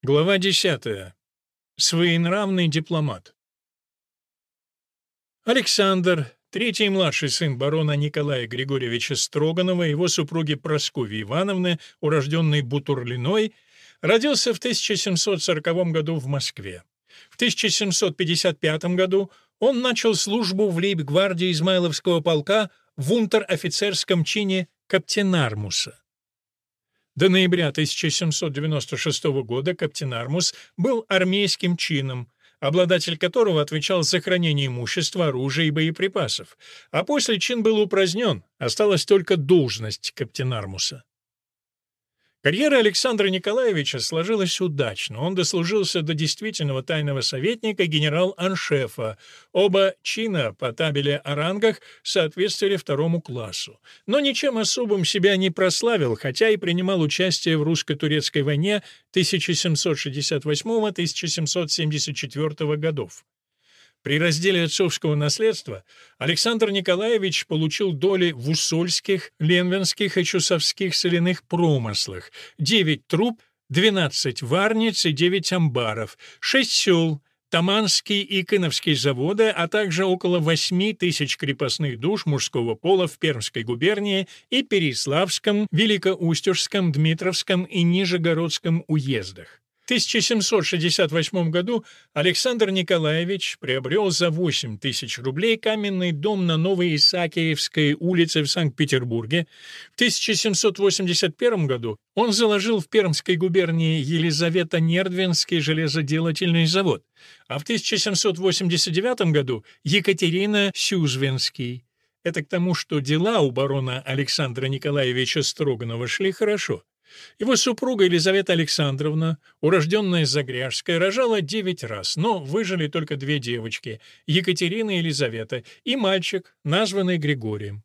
Глава 10. Своенравный дипломат. Александр, третий младший сын барона Николая Григорьевича Строганова и его супруги Прасковьи Ивановны, урожденной Бутурлиной, родился в 1740 году в Москве. В 1755 году он начал службу в лейб-гвардии Измайловского полка в унтер-офицерском чине каптенармуса. До ноября 1796 года каптенармус был армейским чином, обладатель которого отвечал за хранение имущества, оружия и боеприпасов, а после чин был упразднен, осталась только должность каптенармуса. Карьера Александра Николаевича сложилась удачно. Он дослужился до действительного тайного советника генерал-аншефа. Оба чина по табели о рангах соответствовали второму классу. Но ничем особым себя не прославил, хотя и принимал участие в русско-турецкой войне 1768-1774 годов. При разделе отцовского наследства Александр Николаевич получил доли в усольских, ленвенских и чусовских соляных промыслах, 9 труб, 12 варниц и 9 амбаров, 6 сел, Таманский и Кыновский заводы, а также около 8 тысяч крепостных душ мужского пола в Пермской губернии и Переяславском, Великоустюжском, Дмитровском и Нижегородском уездах. В 1768 году Александр Николаевич приобрел за 8 тысяч рублей каменный дом на Новой Исаакиевской улице в Санкт-Петербурге. В 1781 году он заложил в Пермской губернии Елизавета-Нердвинский железоделательный завод, а в 1789 году Екатерина-Сюзвенский. Это к тому, что дела у барона Александра Николаевича Строганова шли хорошо. Его супруга Елизавета Александровна, урожденная Загряжская, рожала 9 раз, но выжили только 2 девочки — Екатерина и Елизавета, и мальчик, названный Григорием.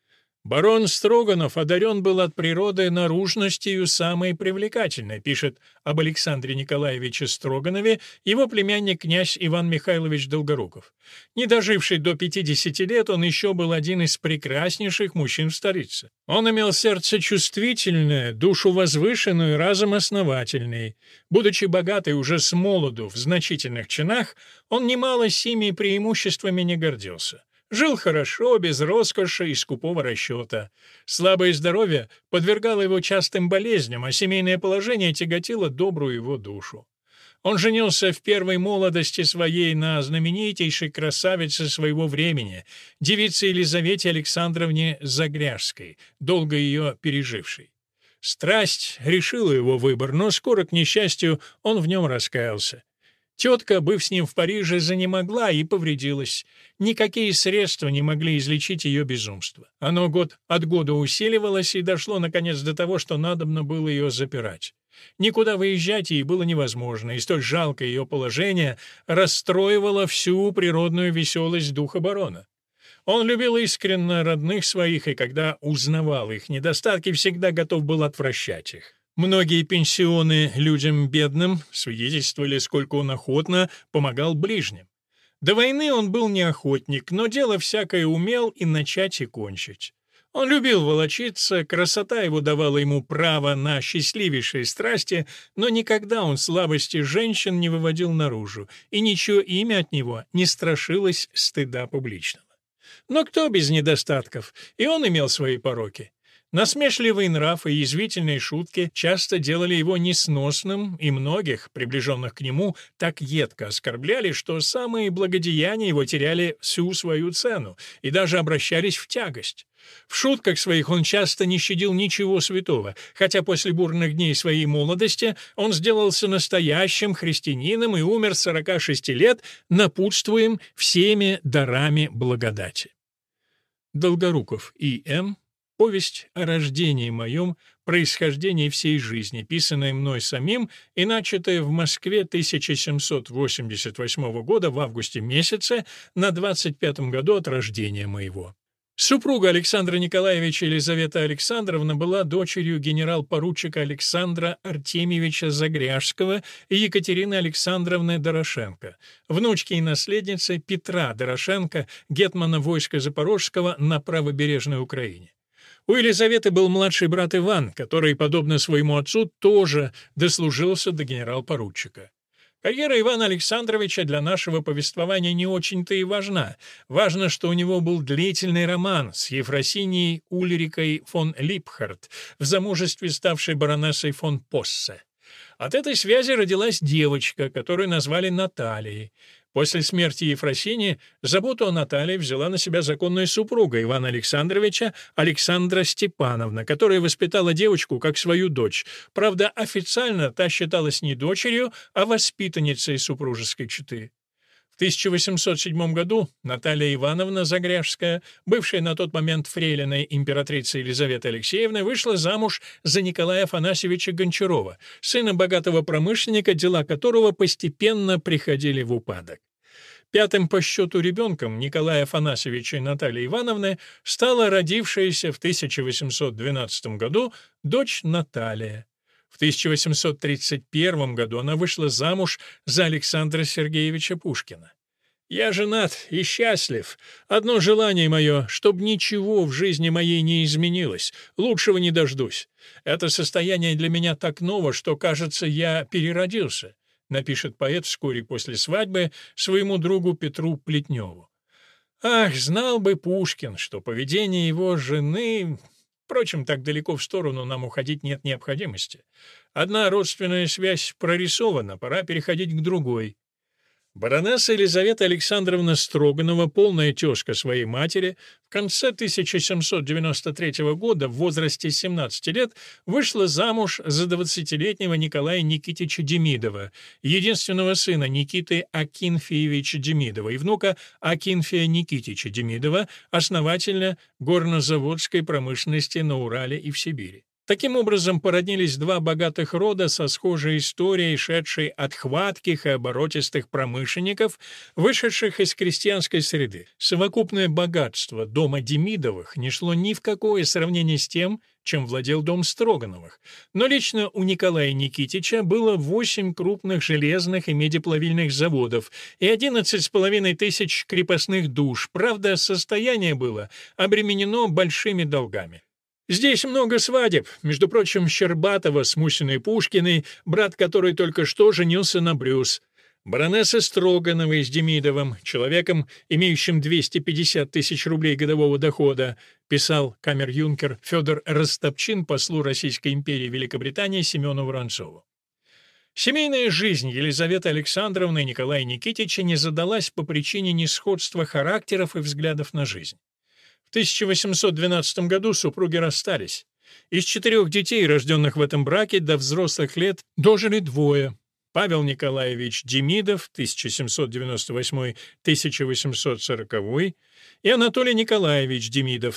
«Барон Строганов одарен был от природы наружностью самой привлекательной», пишет об Александре Николаевиче Строганове его племянник князь Иван Михайлович Долгоруков. Не доживший до 50 лет, он еще был один из прекраснейших мужчин в столице. Он имел сердце чувствительное, душу возвышенную, разум основательный. Будучи богатый уже с молоду в значительных чинах, он немало сими преимуществами не гордился. Жил хорошо, без роскоши и скупого расчета. Слабое здоровье подвергало его частым болезням, а семейное положение тяготило добрую его душу. Он женился в первой молодости своей на знаменитейшей красавице своего времени, девице Елизавете Александровне Загряжской, долго ее пережившей. Страсть решила его выбор, но скоро, к несчастью, он в нем раскаялся. Тетка, быв с ним в Париже, занемогла и повредилась. Никакие средства не могли излечить ее безумство. Оно год от года усиливалось и дошло, наконец, до того, что надобно было ее запирать. Никуда выезжать ей было невозможно, и столь жалкое ее положение расстроивало всю природную веселость духа барона. Он любил искренно родных своих, и когда узнавал их недостатки, всегда готов был отвращать их. Многие пенсионы людям бедным свидетельствовали, сколько он охотно помогал ближним. До войны он был не охотник, но дело всякое умел и начать, и кончить. Он любил волочиться, красота его давала ему право на счастливейшие страсти, но никогда он слабости женщин не выводил наружу, и ничего имя от него не страшилось стыда публичного. Но кто без недостатков? И он имел свои пороки. Насмешливый нрав и язвительные шутки часто делали его несносным, и многих, приближенных к нему, так едко оскорбляли, что самые благодеяния его теряли всю свою цену и даже обращались в тягость. В шутках своих он часто не щадил ничего святого, хотя после бурных дней своей молодости он сделался настоящим христианином и умер 46 лет, напутствуем всеми дарами благодати. Долгоруков И.М. Повесть о рождении моем, происхождении всей жизни, писанная мной самим и начатая в Москве 1788 года в августе месяце на 25-м году от рождения моего. Супруга Александра Николаевича Елизавета Александровна была дочерью генерал-поручика Александра Артемьевича Загряжского и Екатерины Александровны Дорошенко, внучки и наследницы Петра Дорошенко, гетмана войска Запорожского на правобережной Украине. У Елизаветы был младший брат Иван, который, подобно своему отцу, тоже дослужился до генерал-поручика. Карьера Ивана Александровича для нашего повествования не очень-то и важна. Важно, что у него был длительный роман с Ефросиньей Ульрикой фон Липхарт, в замужестве ставшей баронессой фон Поссе. От этой связи родилась девочка, которую назвали Натальей. После смерти Ефросиньи заботу о Наталье взяла на себя законная супруга Ивана Александровича, Александра Степановна, которая воспитала девочку как свою дочь. Правда, официально та считалась не дочерью, а воспитанницей супружеской четы. В 1807 году Наталья Ивановна Загряжская, бывшая на тот момент фрейлиной императрицы Елизаветы Алексеевны, вышла замуж за Николая Афанасьевича Гончарова, сына богатого промышленника, дела которого постепенно приходили в упадок. Пятым по счету ребенком Николая Афанасьевича и Натальи Ивановны стала родившаяся в 1812 году дочь Наталья. В 1831 году она вышла замуж за Александра Сергеевича Пушкина. «Я женат и счастлив. Одно желание мое, чтоб ничего в жизни моей не изменилось. Лучшего не дождусь. Это состояние для меня так ново, что, кажется, я переродился», напишет поэт вскоре после свадьбы своему другу Петру Плетневу. Ах, знал бы Пушкин, что поведение его жены... Впрочем, так далеко в сторону нам уходить нет необходимости. Одна родственная связь прорисована, пора переходить к другой. Баронесса Елизавета Александровна Строганова, полная тезка своей матери, в конце 1793 года в возрасте 17 лет вышла замуж за 20-летнего Николая Никитича Демидова, единственного сына Никиты Акинфеевича Демидова и внука Акинфея Никитича Демидова, основателя горнозаводской промышленности на Урале и в Сибири. Таким образом, породнились два богатых рода со схожей историей, шедшей от хватких и оборотистых промышленников, вышедших из крестьянской среды. Совокупное богатство дома Демидовых не шло ни в какое сравнение с тем, чем владел дом Строгановых. Но лично у Николая Никитича было 8 крупных железных и медиплавильных заводов и 11,5 тысяч крепостных душ. Правда, состояние было обременено большими долгами. Здесь много свадеб, между прочим, Щербатова с Мусиной Пушкиной, брат которой только что женился на Брюс, баронесса Строгановой с Демидовым, человеком, имеющим 250 тысяч рублей годового дохода, писал камер-юнкер Федор Растопчин послу Российской империи Великобритании Семену Воронцову. Семейная жизнь Елизаветы Александровны и Николая Никитича не задалась по причине несходства характеров и взглядов на жизнь. В 1812 году супруги расстались. Из 4 детей, рожденных в этом браке, до взрослых лет дожили 2. Павел Николаевич Демидов, 1798-1840, и Анатолий Николаевич Демидов,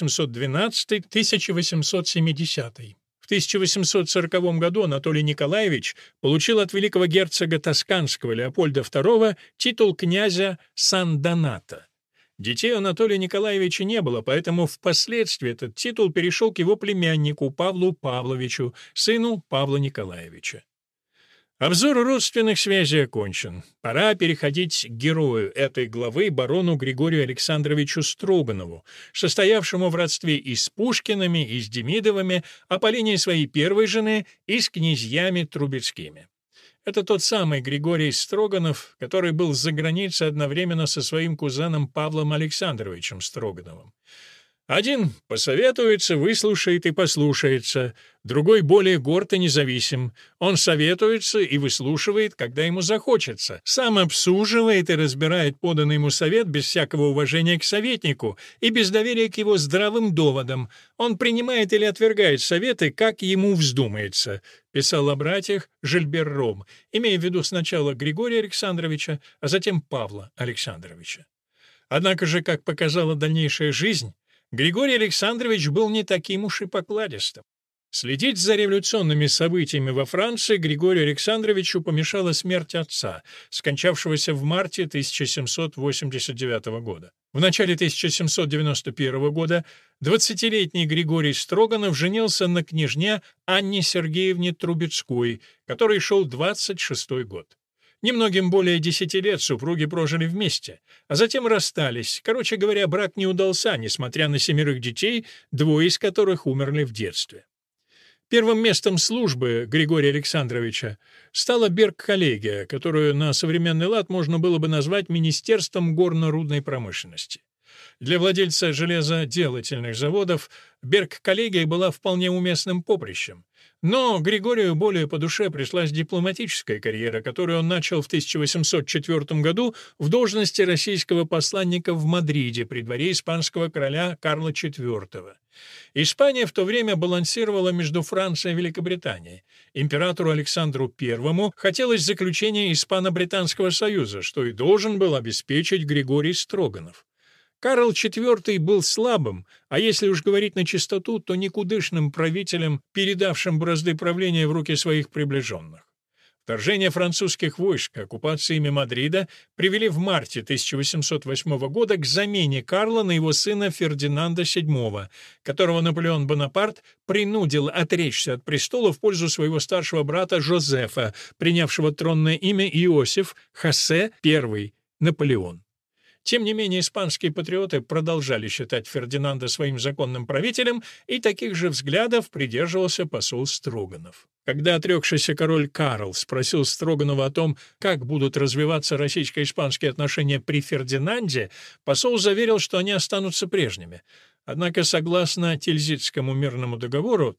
1812-1870. В 1840 году Анатолий Николаевич получил от великого герцога Тосканского Леопольда II титул князя Сан-Доната. Детей у Анатолия Николаевича не было, поэтому впоследствии этот титул перешел к его племяннику Павлу Павловичу, сыну Павла Николаевича. Обзор родственных связей окончен. Пора переходить к герою этой главы, барону Григорию Александровичу Строганову, состоявшему в родстве и с Пушкиными, и с Демидовыми, а по линии своей первой жены и с князьями Трубецкими. Это тот самый Григорий Строганов, который был за границей одновременно со своим кузеном Павлом Александровичем Строгановым. Один посоветуется, выслушает и послушается, другой более горд и независим. Он советуется и выслушивает, когда ему захочется, сам обсуживает и разбирает поданный ему совет без всякого уважения к советнику и без доверия к его здравым доводам. Он принимает или отвергает советы, как ему вздумается, писал о братьях Жильбер Ром, имея в виду сначала Григория Александровича, а затем Павла Александровича. Однако же, как показала дальнейшая жизнь, Григорий Александрович был не таким уж и покладистым. Следить за революционными событиями во Франции Григорию Александровичу помешала смерть отца, скончавшегося в марте 1789 года. В начале 1791 года 20-летний Григорий Строганов женился на княжне Анне Сергеевне Трубецкой, которой шел 26-й год. Немногим более 10 лет супруги прожили вместе, а затем расстались. Короче говоря, брак не удался, несмотря на 7 детей, 2 из которых умерли в детстве. Первым местом службы Григория Александровича стала Берг-коллегия, которую на современный лад можно было бы назвать Министерством горно-рудной промышленности. Для владельца железоделательных заводов Берг-коллегия была вполне уместным поприщем. Но Григорию более по душе пришлась дипломатическая карьера, которую он начал в 1804 году в должности российского посланника в Мадриде при дворе испанского короля Карла IV. Испания в то время балансировала между Францией и Великобританией. Императору Александру I хотелось заключения Испано-Британского союза, что и должен был обеспечить Григорий Строганов. Карл IV был слабым, а если уж говорить на чистоту, то никудышным правителем, передавшим бразды правления в руки своих приближенных. Вторжение французских войск, оккупация ими Мадрида привели в марте 1808 года к замене Карла на его сына Фердинанда VII, которого Наполеон Бонапарт принудил отречься от престола в пользу своего старшего брата Жозефа, принявшего тронное имя Иосиф Хосе I Наполеон. Тем не менее, испанские патриоты продолжали считать Фердинанда своим законным правителем, и таких же взглядов придерживался посол Строганов. Когда отрекшийся король Карл спросил Строганова о том, как будут развиваться российско-испанские отношения при Фердинанде, посол заверил, что они останутся прежними. Однако, согласно Тильзитскому мирному договору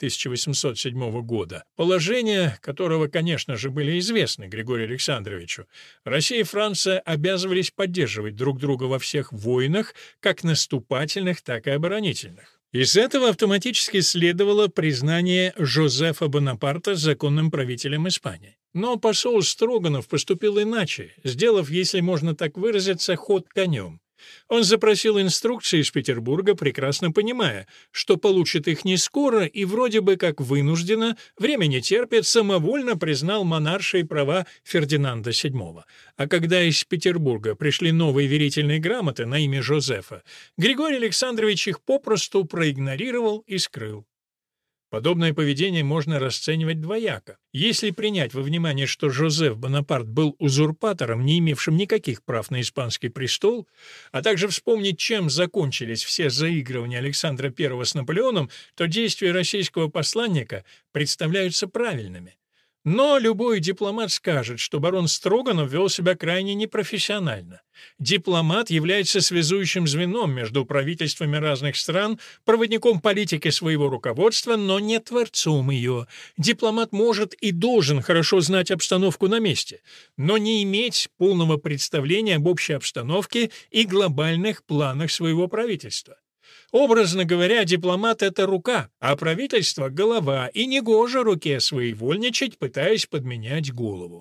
1807 года, положения которого, конечно же, были известны Григорию Александровичу, Россия и Франция обязывались поддерживать друг друга во всех войнах, как наступательных, так и оборонительных. Из этого автоматически следовало признание Жозефа Бонапарта законным правителем Испании. Но посол Строганов поступил иначе, сделав, если можно так выразиться, ход конем. Он запросил инструкции из Петербурга, прекрасно понимая, что получит их не скоро и вроде бы как вынужденно, время не терпит, самовольно признал монаршие права Фердинанда VII. А когда из Петербурга пришли новые верительные грамоты на имя Жозефа, Григорий Александрович их попросту проигнорировал и скрыл. Подобное поведение можно расценивать двояко. Если принять во внимание, что Жозеф Бонапарт был узурпатором, не имевшим никаких прав на испанский престол, а также вспомнить, чем закончились все заигрывания Александра I с Наполеоном, то действия российского посланника представляются правильными. Но любой дипломат скажет, что барон Строганов вел себя крайне непрофессионально. Дипломат является связующим звеном между правительствами разных стран, проводником политики своего руководства, но не творцом ее. Дипломат может и должен хорошо знать обстановку на месте, но не иметь полного представления об общей обстановке и глобальных планах своего правительства. Образно говоря, дипломат — это рука, а правительство — голова, и негоже руке своевольничать, пытаясь подменять голову.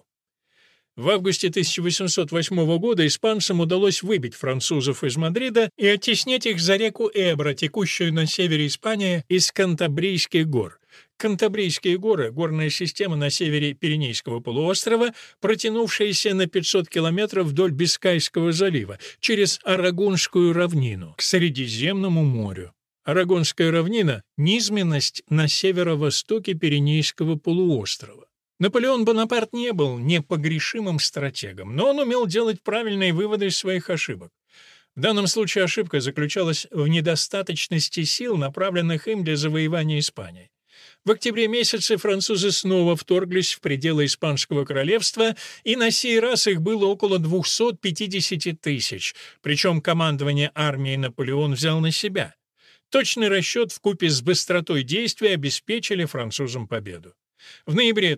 В августе 1808 года испанцам удалось выбить французов из Мадрида и оттеснить их за реку Эбро, текущую на севере Испании из Кантабрийских гор. Кантабрийские горы — горная система на севере Пиренейского полуострова, протянувшаяся на 500 километров вдоль Бискайского залива, через Арагонскую равнину, к Средиземному морю. Арагонская равнина — низменность на северо-востоке Пиренейского полуострова. Наполеон Бонапарт не был непогрешимым стратегом, но он умел делать правильные выводы из своих ошибок. В данном случае ошибка заключалась в недостаточности сил, направленных им для завоевания Испании. В октябре месяце французы снова вторглись в пределы Испанского королевства, и на сей раз их было около 250 тысяч, причем командование армией Наполеон взял на себя. Точный расчет вкупе с быстротой действий обеспечили французам победу. В ноябре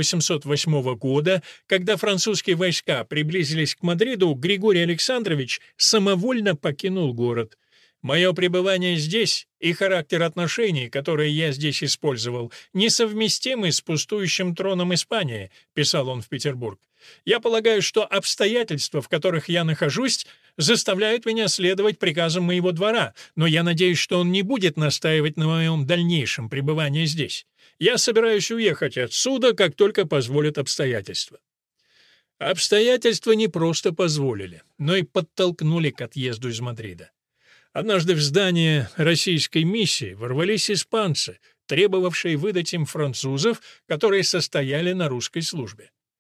1808 года, когда французские войска приблизились к Мадриду, Григорий Александрович самовольно покинул город. «Мое пребывание здесь и характер отношений, которые я здесь использовал, несовместимы с пустующим троном Испании», — писал он в Петербург. «Я полагаю, что обстоятельства, в которых я нахожусь, заставляют меня следовать приказам моего двора, но я надеюсь, что он не будет настаивать на моем дальнейшем пребывании здесь. Я собираюсь уехать отсюда, как только позволят обстоятельства». Обстоятельства не просто позволили, но и подтолкнули к отъезду из Мадрида. Однажды в здание российской миссии ворвались испанцы, требовавшие выдать им французов, которые состояли на русской службе.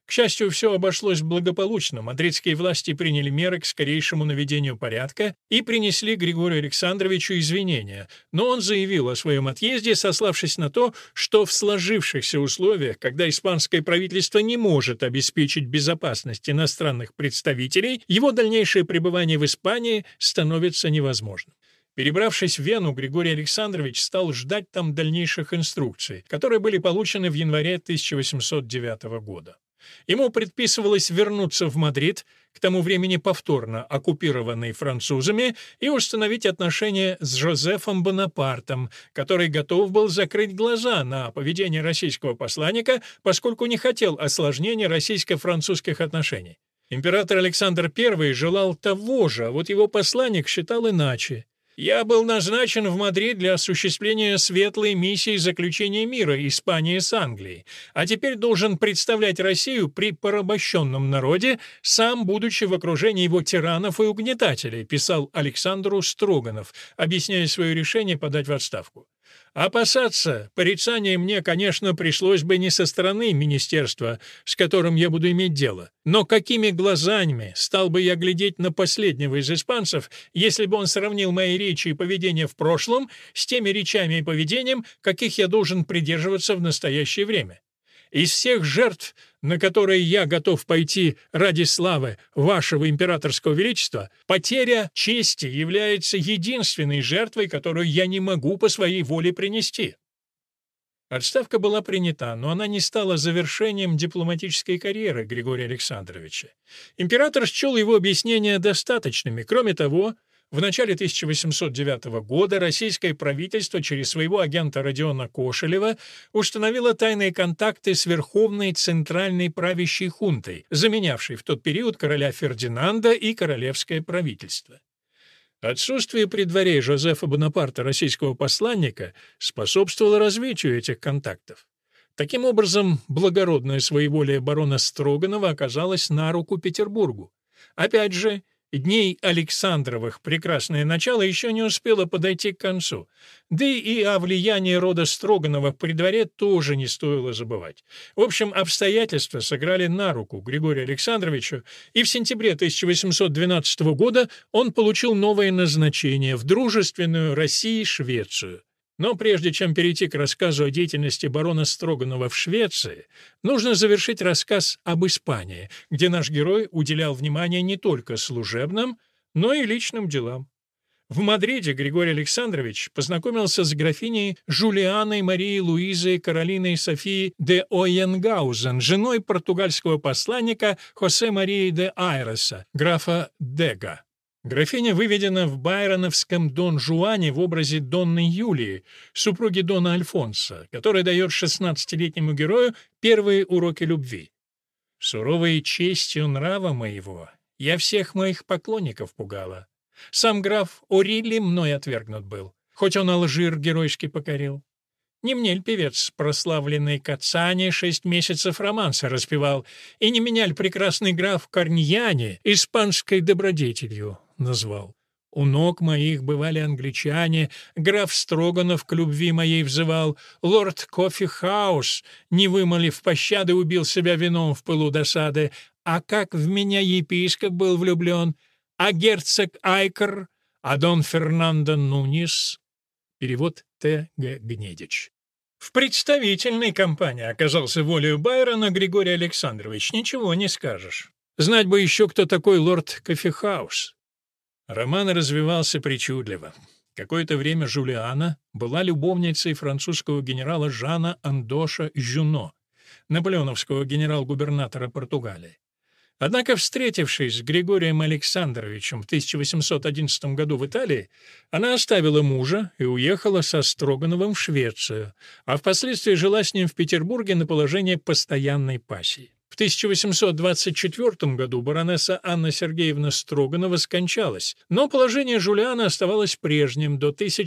К счастью, все обошлось благополучно. Мадридские власти приняли меры к скорейшему наведению порядка и принесли Григорию Александровичу извинения, но он заявил о своем отъезде, сославшись на то, что в сложившихся условиях, когда испанское правительство не может обеспечить безопасность иностранных представителей, его дальнейшее пребывание в Испании становится невозможным. Перебравшись в Вену, Григорий Александрович стал ждать там дальнейших инструкций, которые были получены в январе 1809 года. Ему предписывалось вернуться в Мадрид, к тому времени повторно оккупированный французами, и установить отношения с Жозефом Бонапартом, который готов был закрыть глаза на поведение российского посланника, поскольку не хотел осложнения российско-французских отношений. Император Александр I желал того же, а вот его посланник считал иначе. «Я был назначен в Мадрид для осуществления светлой миссии заключения мира Испании с Англией, а теперь должен представлять Россию при порабощенном народе, сам будучи в окружении его тиранов и угнетателей», писал Александру Строганов, объясняя свое решение подать в отставку. «Опасаться порицания мне, конечно, пришлось бы не со стороны министерства, с которым я буду иметь дело, но какими глазами стал бы я глядеть на последнего из испанцев, если бы он сравнил мои речи и поведение в прошлом с теми речами и поведением, каких я должен придерживаться в настоящее время? Из всех жертв, на которые я готов пойти ради славы вашего императорского величества, потеря чести является единственной жертвой, которую я не могу по своей воле принести». Отставка была принята, но она не стала завершением дипломатической карьеры Григория Александровича. Император счел его объяснения достаточными. Кроме того, в начале 1809 года российское правительство через своего агента Родиона Кошелева установило тайные контакты с Верховной Центральной правящей хунтой, заменявшей в тот период короля Фердинанда и королевское правительство. Отсутствие при дворе Жозефа Бонапарта российского посланника способствовало развитию этих контактов. Таким образом, благородное своеволие барона Строганова оказалось на руку Петербургу. Опять же, дней Александровых прекрасное начало еще не успело подойти к концу. Да и о влиянии рода Строгановых при дворе тоже не стоило забывать. В общем, обстоятельства сыграли на руку Григорию Александровичу, и в сентябре 1812 года он получил новое назначение в дружественную России Швецию. Но прежде чем перейти к рассказу о деятельности барона Строганова в Швеции, нужно завершить рассказ об Испании, где наш герой уделял внимание не только служебным, но и личным делам. В Мадриде Григорий Александрович познакомился с графиней Жулианой Марией Луизой Каролиной Софии де Ойенгаузен, женой португальского посланника Хосе Марии де Айреса, графа Дега. Графиня выведена в байроновском Дон Жуане в образе Донны Юлии, супруги Дона Альфонса, который дает 16-летнему герою первые уроки любви. «Суровой честью нрава моего я всех моих поклонников пугала. Сам граф Орилли мной отвергнут был, хоть он Алжир геройски покорил. Не мне ль певец, прославленный Кацани, 6 месяцев романса распевал, и не меня ль прекрасный граф Корньяни испанской добродетелью назвал? У ног моих бывали англичане, граф Строганов к любви моей взывал, лорд Кофи-хаус, не вымолив пощады, убил себя вином в пылу досады, а как в меня епископ был влюблен, а герцог Айкер, а дон Фернандо Нунис». Перевод Т. Г. Гнедич. В представительной компании оказался волею Байрона Григорий Александрович, ничего не скажешь. Знать бы еще, кто такой лорд Кофехаус. Роман развивался причудливо. Какое-то время Жулиана была любовницей французского генерала Жана Андоша Жюно, наполеоновского генерал-губернатора Португалии. Однако, встретившись с Григорием Александровичем в 1811 году в Италии, она оставила мужа и уехала со Строгановым в Швецию, а впоследствии жила с ним в Петербурге на положение постоянной пассии. В 1824 году баронесса Анна Сергеевна Строганова скончалась, но положение Жулиана оставалось прежним до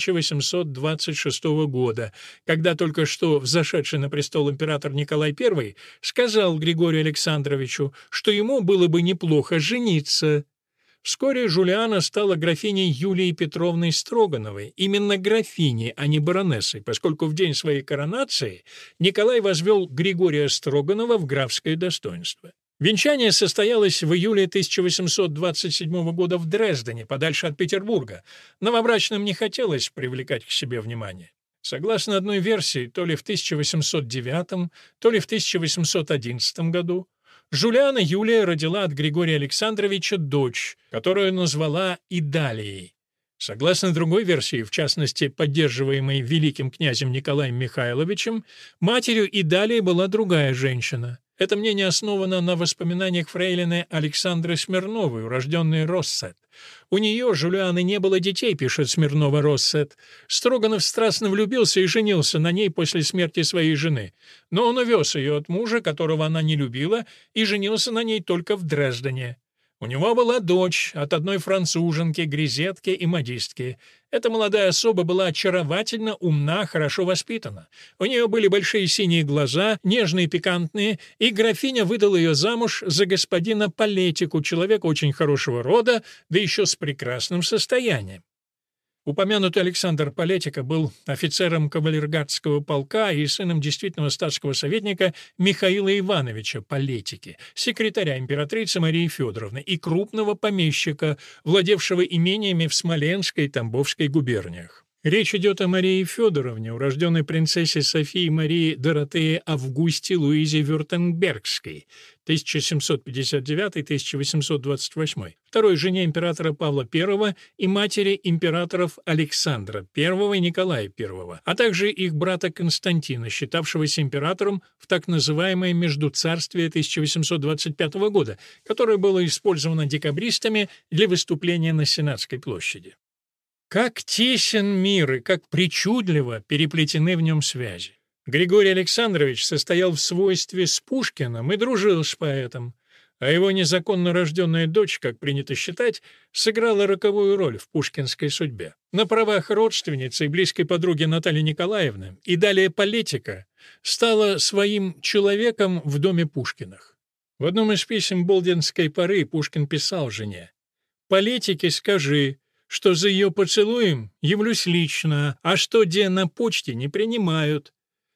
1826 года, когда только что взошедший на престол император Николай I сказал Григорию Александровичу, что ему было бы неплохо жениться. Вскоре Жулиана стала графиней Юлией Петровной Строгановой, именно графиней, а не баронессой, поскольку в день своей коронации Николай возвел Григория Строганова в графское достоинство. Венчание состоялось в июле 1827 года в Дрездене, подальше от Петербурга. Новобрачным не хотелось привлекать к себе внимание. Согласно одной версии, то ли в 1809, то ли в 1811 году Жулиана Юлия родила от Григория Александровича дочь, которую назвала Идалией. Согласно другой версии, в частности, поддерживаемой великим князем Николаем Михайловичем, матерью Идалии была другая женщина. Это мнение основано на воспоминаниях фрейлины Александры Смирновой, урожденной Россет. У нее, Жулианы, не было детей, пишет Смирнова Россет. Строганов страстно влюбился и женился на ней после смерти своей жены. Но он увез ее от мужа, которого она не любила, и женился на ней только в Дрездене. У него была дочь от одной француженки, грезетки и модистки. Эта молодая особа была очаровательно, умна, хорошо воспитана. У нее были большие синие глаза, нежные, пикантные, и графиня выдала ее замуж за господина Палетику, человека очень хорошего рода, да еще с прекрасным состоянием. Упомянутый Александр Палетика был офицером кавалергардского полка и сыном действительного статского советника Михаила Ивановича Палетики, секретаря императрицы Марии Федоровны и крупного помещика, владевшего имениями в Смоленской и Тамбовской губерниях. Речь идет о Марии Федоровне, урожденной принцессе Софии Марии Доротее Августе Луизе Вюртембергской, 1759-1828, второй жене императора Павла I и матери императоров Александра I и Николая I, а также их брата Константина, считавшегося императором в так называемое Междуцарствие 1825 года, которое было использовано декабристами для выступления на Сенатской площади. Как тесен мир и как причудливо переплетены в нем связи. Григорий Александрович состоял в свойстве с Пушкиным и дружил с поэтом, а его незаконно рожденная дочь, как принято считать, сыграла роковую роль в пушкинской судьбе. На правах родственницы и близкой подруги Натальи Николаевны и далее Палетика стала своим человеком в доме Пушкиных. В одном из писем Болдинской поры Пушкин писал жене: «Палетике скажи, что за ее поцелуем явлюсь лично, а что где на почте не принимают».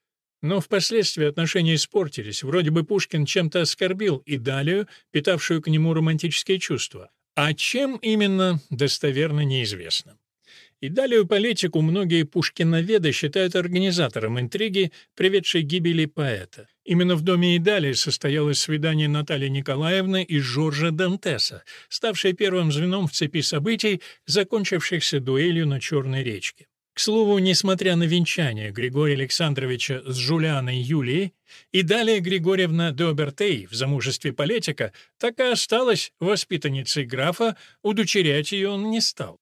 Но впоследствии отношения испортились. Вроде бы Пушкин чем-то оскорбил Идалию, питавшую к нему романтические чувства. А чем именно, достоверно неизвестно. Идалию Палетику многие пушкиноведы считают организатором интриги, приведшей к гибели поэта. Именно в доме Идалии состоялось свидание Натальи Николаевны и Жоржа Дантеса, ставшее первым звеном в цепи событий, закончившихся дуэлью на Черной речке. К слову, несмотря на венчание Григория Александровича с Жулианой Юлией, Идалия Григорьевна де Обертей в замужестве Палетика так и осталась воспитанницей графа, удочерять ее он не стал.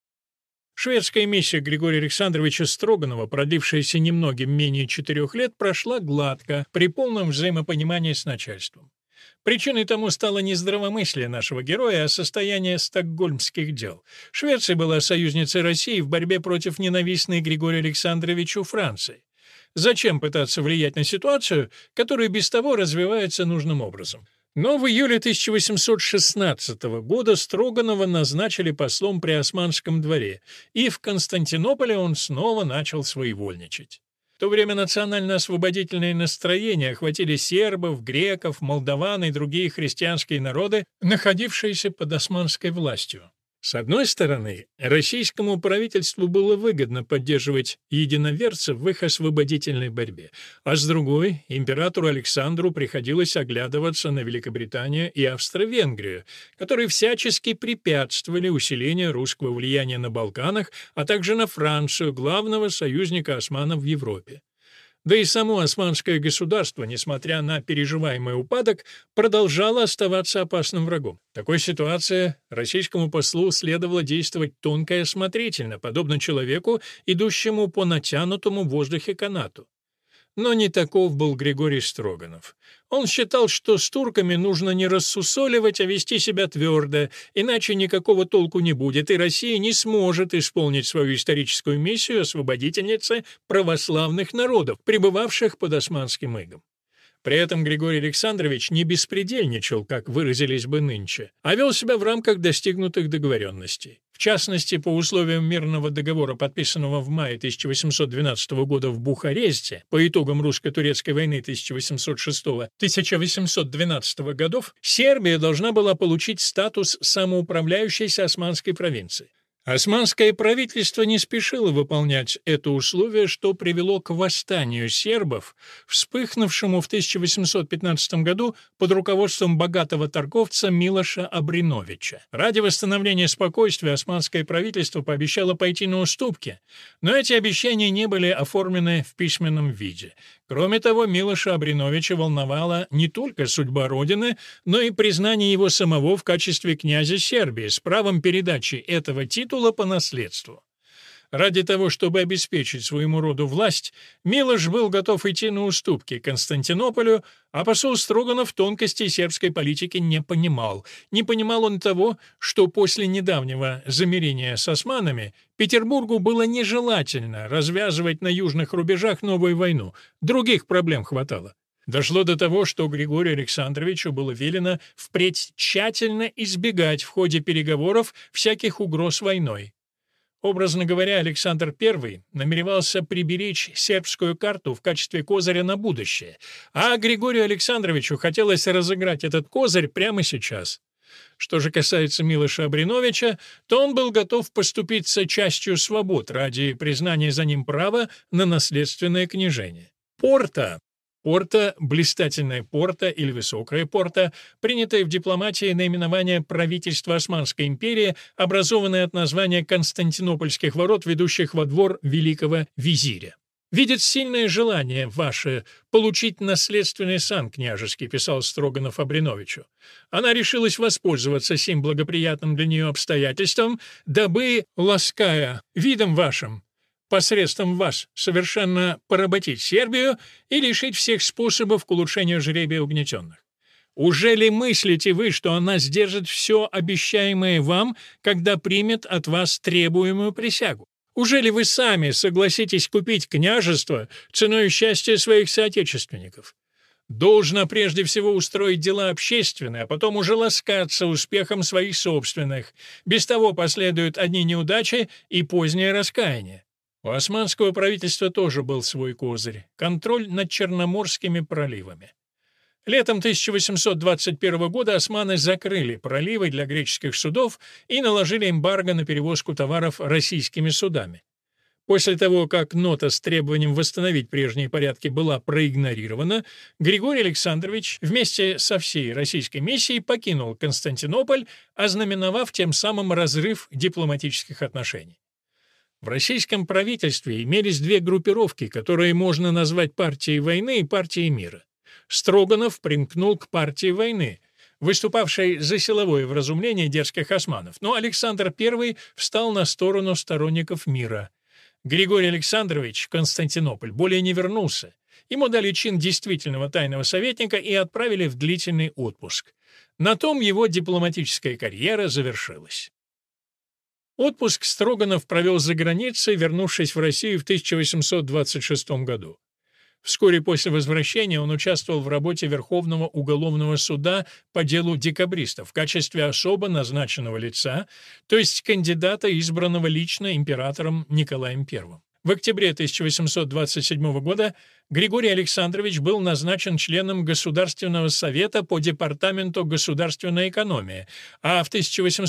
Шведская миссия Григория Александровича Строганова, продлившаяся немногим менее 4 лет, прошла гладко, при полном взаимопонимании с начальством. Причиной тому стало не здравомыслие нашего героя, а состояние стокгольмских дел. Швеция была союзницей России в борьбе против ненавистной Григорию Александровичу Франции. Зачем пытаться влиять на ситуацию, которая без того развивается нужным образом? Но в июле 1816 года Строганова назначили послом при Османском дворе, и в Константинополе он снова начал своевольничать. В то время национально-освободительные настроения охватили сербов, греков, молдаван и другие христианские народы, находившиеся под османской властью. С одной стороны, российскому правительству было выгодно поддерживать единоверцев в их освободительной борьбе, а с другой, императору Александру приходилось оглядываться на Великобританию и Австро-Венгрию, которые всячески препятствовали усилению русского влияния на Балканах, а также на Францию, главного союзника османов в Европе. Да и само османское государство, несмотря на переживаемый упадок, продолжало оставаться опасным врагом. В такой ситуации российскому послу следовало действовать тонко и осмотрительно, подобно человеку, идущему по натянутому в воздухе канату. Но не таков был Григорий Строганов. Он считал, что с турками нужно не рассусоливать, а вести себя твердо, иначе никакого толку не будет, и Россия не сможет исполнить свою историческую миссию освободительницы православных народов, пребывавших под османским игом. При этом Григорий Александрович не беспредельничал, как выразились бы нынче, а вел себя в рамках достигнутых договоренностей. В частности, по условиям мирного договора, подписанного в мае 1812 года в Бухаресте, по итогам русско-турецкой войны 1806-1812 годов, Сербия должна была получить статус самоуправляющейся османской провинции. Османское правительство не спешило выполнять это условие, что привело к восстанию сербов, вспыхнувшему в 1815 году под руководством богатого торговца Милоша Обреновича. Ради восстановления спокойствия османское правительство пообещало пойти на уступки, но эти обещания не были оформлены в письменном виде. Кроме того, Милоша Обреновича волновала не только судьба родины, но и признание его самого в качестве князя Сербии с правом передачи этого титула по наследству. Ради того, чтобы обеспечить своему роду власть, Милош был готов идти на уступки Константинополю, а посол Строганов тонкостей сербской политики не понимал. Не понимал он того, что после недавнего замирения с османами Петербургу было нежелательно развязывать на южных рубежах новую войну. Других проблем хватало. Дошло до того, что Григорию Александровичу было велено впредь тщательно избегать в ходе переговоров всяких угроз войной. Образно говоря, Александр I намеревался приберечь сербскую карту в качестве козыря на будущее, а Григорию Александровичу хотелось разыграть этот козырь прямо сейчас. Что же касается Милоша Обреновича, то он был готов поступиться частью свобод ради признания за ним права на наследственное княжение. Порта, блистательная порта или высокая порта, принятое в дипломатии наименование правительства Османской империи, образованное от названия Константинопольских ворот, ведущих во двор великого визиря. «Видит сильное желание ваше получить наследственный сан княжеский», писал Строганов Обреновичу. «Она решилась воспользоваться сим благоприятным для нее обстоятельством, дабы, лаская видом вашим, посредством вас совершенно поработить Сербию и лишить всех способов к улучшению жребия угнетенных. Уже ли мыслите вы, что она сдержит все обещаемое вам, когда примет от вас требуемую присягу? Уже ли вы сами согласитесь купить княжество ценой счастья своих соотечественников? Должно прежде всего устроить дела общественные, а потом уже ласкаться успехом своих собственных. Без того последуют одни неудачи и позднее раскаяние. У османского правительства тоже был свой козырь – контроль над Черноморскими проливами. Летом 1821 года османы закрыли проливы для греческих судов и наложили эмбарго на перевозку товаров российскими судами. После того, как нота с требованием восстановить прежние порядки была проигнорирована, Григорий Александрович вместе со всей российской миссией покинул Константинополь, ознаменовав тем самым разрыв дипломатических отношений. В российском правительстве имелись две группировки, которые можно назвать партией войны и партией мира. Строганов примкнул к партии войны, выступавшей за силовое вразумление дерзких османов, но Александр I встал на сторону сторонников мира. Григорий Александрович в Константинополь более не вернулся. Ему дали чин действительного тайного советника и отправили в длительный отпуск. На том его дипломатическая карьера завершилась. Отпуск Строганов провел за границей, вернувшись в Россию в 1826 году. Вскоре после возвращения он участвовал в работе Верховного уголовного суда по делу декабристов в качестве особо назначенного лица, то есть кандидата, избранного лично императором Николаем I. В октябре 1827 года Григорий Александрович был назначен членом Государственного совета по департаменту государственной экономии, а в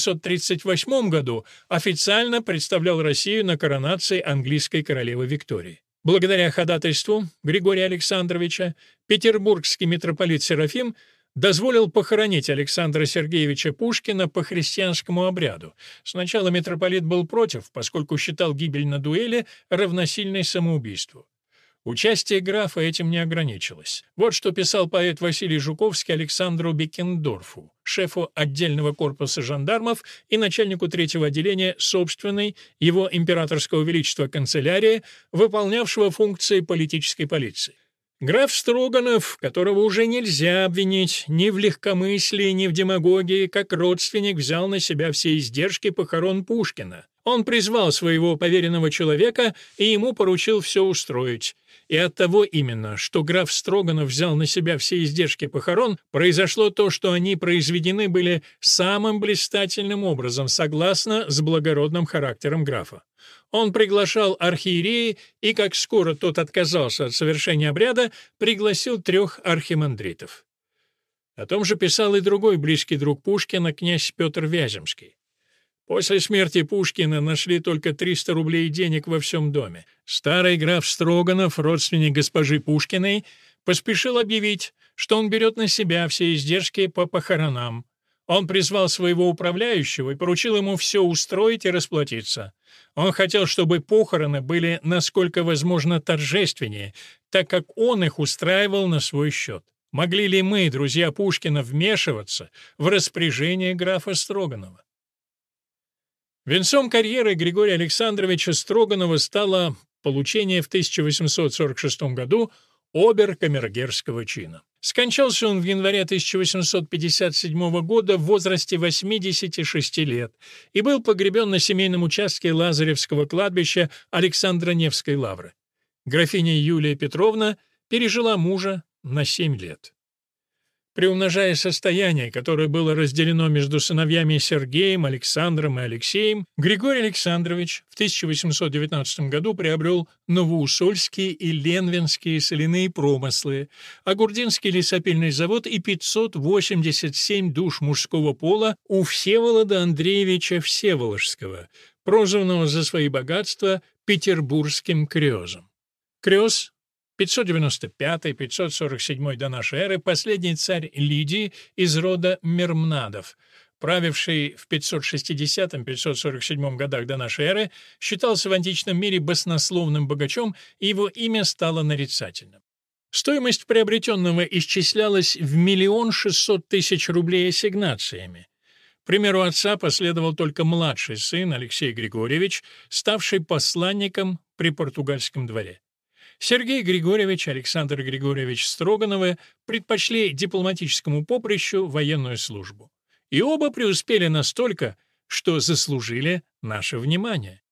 1838 году официально представлял Россию на коронации английской королевы Виктории. Благодаря ходатайству Григория Александровича петербургский митрополит Серафим дозволил похоронить Александра Сергеевича Пушкина по христианскому обряду. Сначала митрополит был против, поскольку считал гибель на дуэли равносильной самоубийству. Участие графа этим не ограничилось. Вот что писал поэт Василий Жуковский Александру Беккендорфу, шефу отдельного корпуса жандармов и начальнику третьего отделения собственной его императорского величества канцелярии, выполнявшего функции политической полиции. Граф Строганов, которого уже нельзя обвинить ни в легкомыслии, ни в демагогии, как родственник взял на себя все издержки похорон Пушкина. Он призвал своего поверенного человека и ему поручил все устроить. И от того именно, что граф Строганов взял на себя все издержки похорон, произошло то, что они произведены были самым блистательным образом, согласно с благородным характером графа. Он приглашал архиерея, и, как скоро тот отказался от совершения обряда, пригласил 3 архимандритов. О том же писал и другой близкий друг Пушкина, князь Петр Вяземский. После смерти Пушкина нашли только 300 рублей денег во всем доме. Старый граф Строганов, родственник госпожи Пушкиной, поспешил объявить, что он берет на себя все издержки по похоронам. Он призвал своего управляющего и поручил ему все устроить и расплатиться. Он хотел, чтобы похороны были насколько возможно торжественнее, так как он их устраивал на свой счет. Могли ли мы, друзья Пушкина, вмешиваться в распоряжение графа Строганова? Венцом карьеры Григория Александровича Строганова стало получение в 1846 году обер-камергерского чина. Скончался он в январе 1857 года в возрасте 86 лет и был погребен на семейном участке Лазаревского кладбища Александра Невской лавры. Графиня Юлия Петровна пережила мужа на 7 лет. Приумножая состояние, которое было разделено между сыновьями Сергеем, Александром и Алексеем, Григорий Александрович в 1819 году приобрел Новоусольские и Ленвинские соляные промыслы, Огурдинский лесопильный завод и 587 душ мужского пола у Всеволода Андреевича Всеволожского, прозванного за свои богатства Петербургским Крёзом. Крёз 595-547 до нашей эры, последний царь Лидии из рода Мермнадов, правивший в 560-547 годах до нашей эры, считался в античном мире баснословным богачом, и его имя стало нарицательным. Стоимость приобретенного исчислялась в 1 600 000 рублей ассигнациями. К примеру отца последовал только младший сын Алексей Григорьевич, ставший посланником при португальском дворе. Сергей Григорьевич и Александр Григорьевич Строгановы предпочли дипломатическому поприщу военную службу. И оба преуспели настолько, что заслужили наше внимание.